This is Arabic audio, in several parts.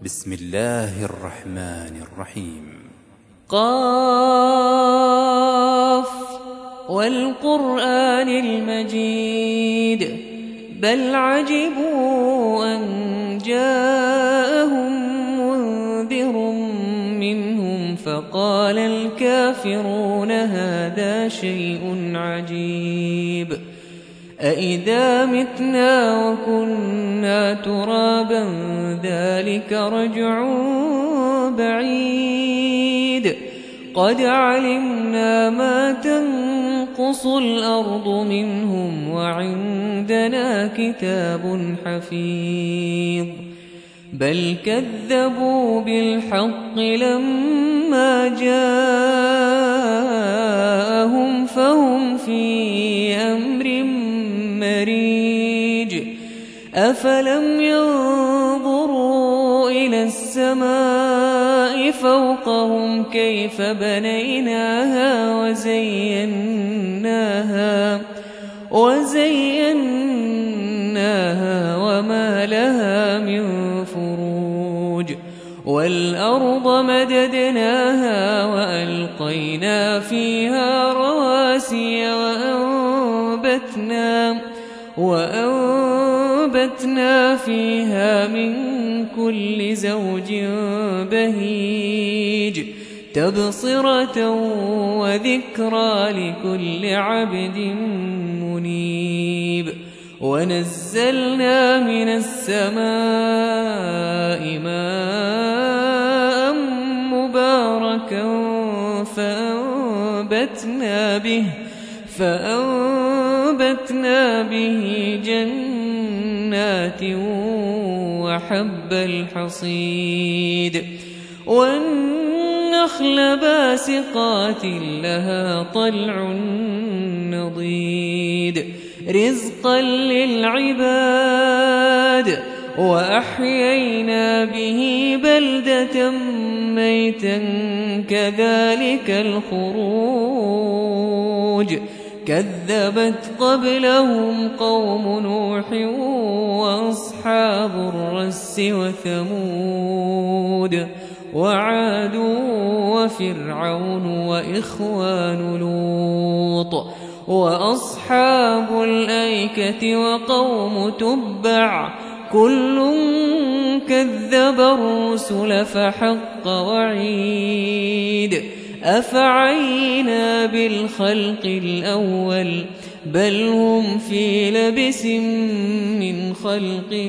بسم الله الرحمن الرحيم. قاف والقرآن المجيد بل عجبوا أن جاءهم منذر منهم فقال الكافرون هذا شيء عجيب أإذا متنا وكنا ترابا ذلك رجع بعيد قد علمنا ما تنقص الأرض منهم وعندنا كتاب حفيظ بل كذبوا بالحق لما جاءهم فهم في أمر مريج أفلم ينظروا إلى السماء فوقهم كيف بنيناها وزيناها وما لها من فروج والأرض مددناها وألقينا فيها رواسي وأنبتنا فيها من كل زوج بهيج تبصرة وذكرى لكل عبد منيب ونزلنا من السماء ماء مباركا فأنبتنا به جنات وحب الحصيد والنخل باسقات لها طلع نضيد رزقا للعباد وأحيينا به بلدة ميتا كذلك الخروج كذبت قبلهم قوم نوح وأصحاب الرس وثمود وعاد وفرعون وإخوان لوط وأصحاب الأيكة وقوم تبع كل كذب الرسل فحق وعيد أفعينا بالخلق الأول بل هم في لبس من خلق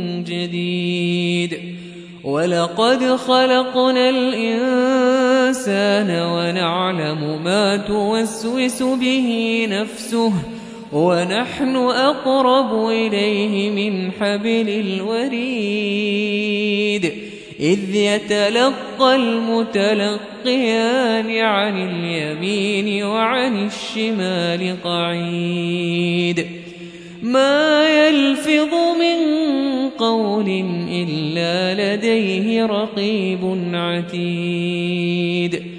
جديد ولقد خلقنا الإنسان ونعلم ما توسوس به نفسه ونحن أقرب إليه من حبل الوريد إذ يتلقى المتلقيان عن اليمين وعن الشمال قعيد ما يلفظ من قول إلا لديه رقيب عتيد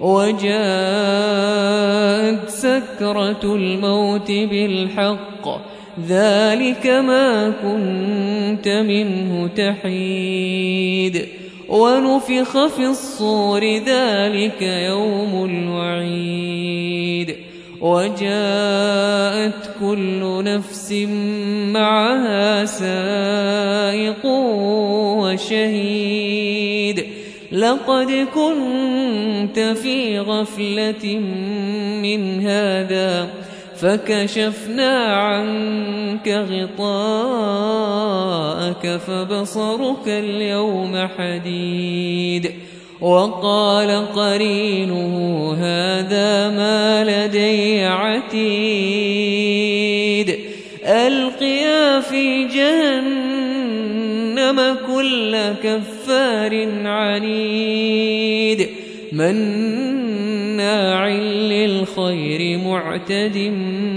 وجاءت سكرة الموت بالحق ذلك ما كنت منه تحيد ونفخ في الصور ذلك يوم الوعيد وجاءت كل نفس معها سائق وشهيد لقد كنت في غفلة من هذا فكشفنا عنك غطاءك فبصرك اليوم حديد وقال قرينه هذا ما لدي عتيد ألقيا في جهنم كل كفار عنيد مناع للخير معتد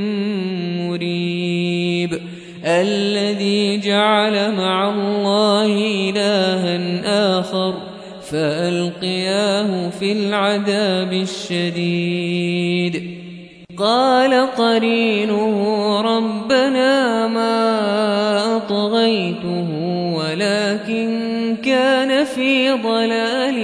مريب الذي جعل مع الله إلها آخر فألقياه في العذاب الشديد قال قرينه ربنا ما أطغيته ولكن كان لفي ضلال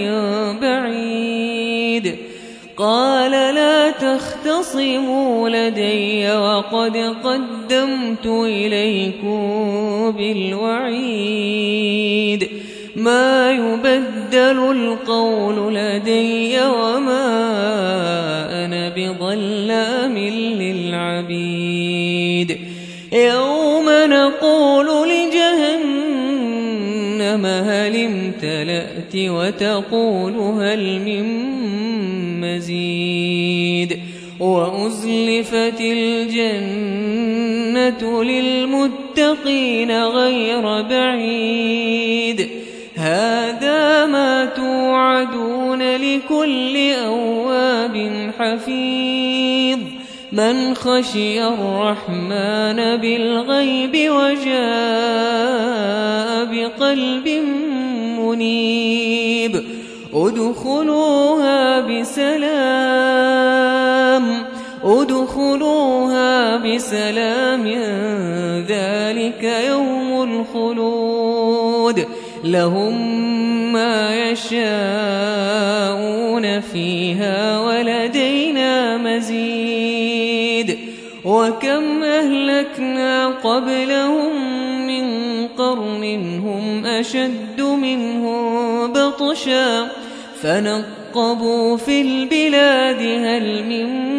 بعيد قال لا تختصموا لدي وقد قدمت إليكم بالوعيد ما يبدل القول لدي وما أنا بظلام للعبيد يوم نقول لجهنم هل امتلأت وتقول هل من مزيد وأزلفت الجنة للمتقين غير بعيد هذا ما توعدون لكل أواب حفيظ من خشي الرحمن بالغيب وجاء بقلب منيب ادخلوها بسلام ذلك يوم الخلود لهم ما يشاءون فيها ولدينا مزيد وكم أهلكنا قبلهم من قرن هم أشد منهم بطشا فنقبوا في البلاد هل من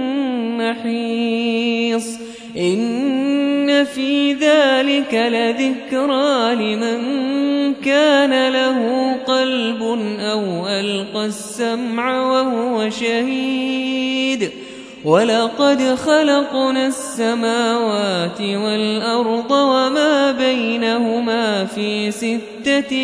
محيص إن في ذلك لذكرى لمن كان له قلب أو ألقى السمع وهو شهيد ولقد خلقنا السماوات والأرض وما بينهما في 6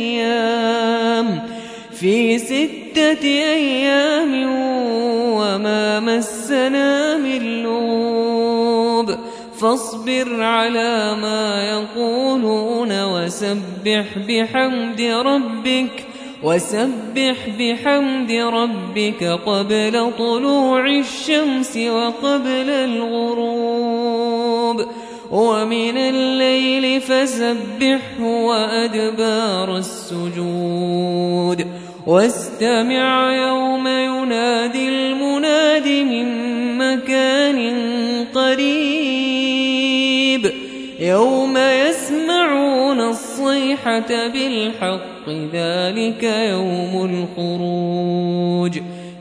أيام وما مسنا من لغوب فاصبر على ما يقولون وسبح بحمد ربك قبل طلوع الشمس وقبل الغروب ومن الليل فسبحه وأدبار السجود واستمع يوم ينادي المناد من مكان قريب يوم يسمعون الصيحة بالحق ذلك يوم الخروج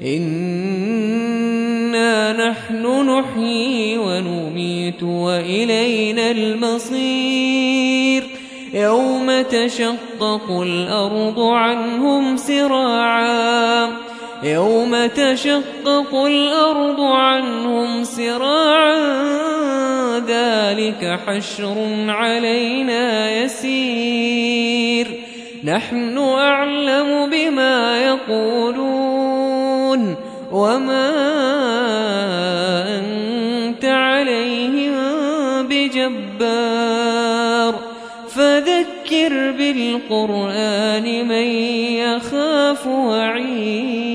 إنا نحن نحيي ونميت وإلينا المصير يوم تشقق الأرض عنهم سراعا ذلك حشر علينا يسير نحن أعلم بما يقولون وما أنت عليهم بجبار فذكر بالقرآن من يخاف وعيد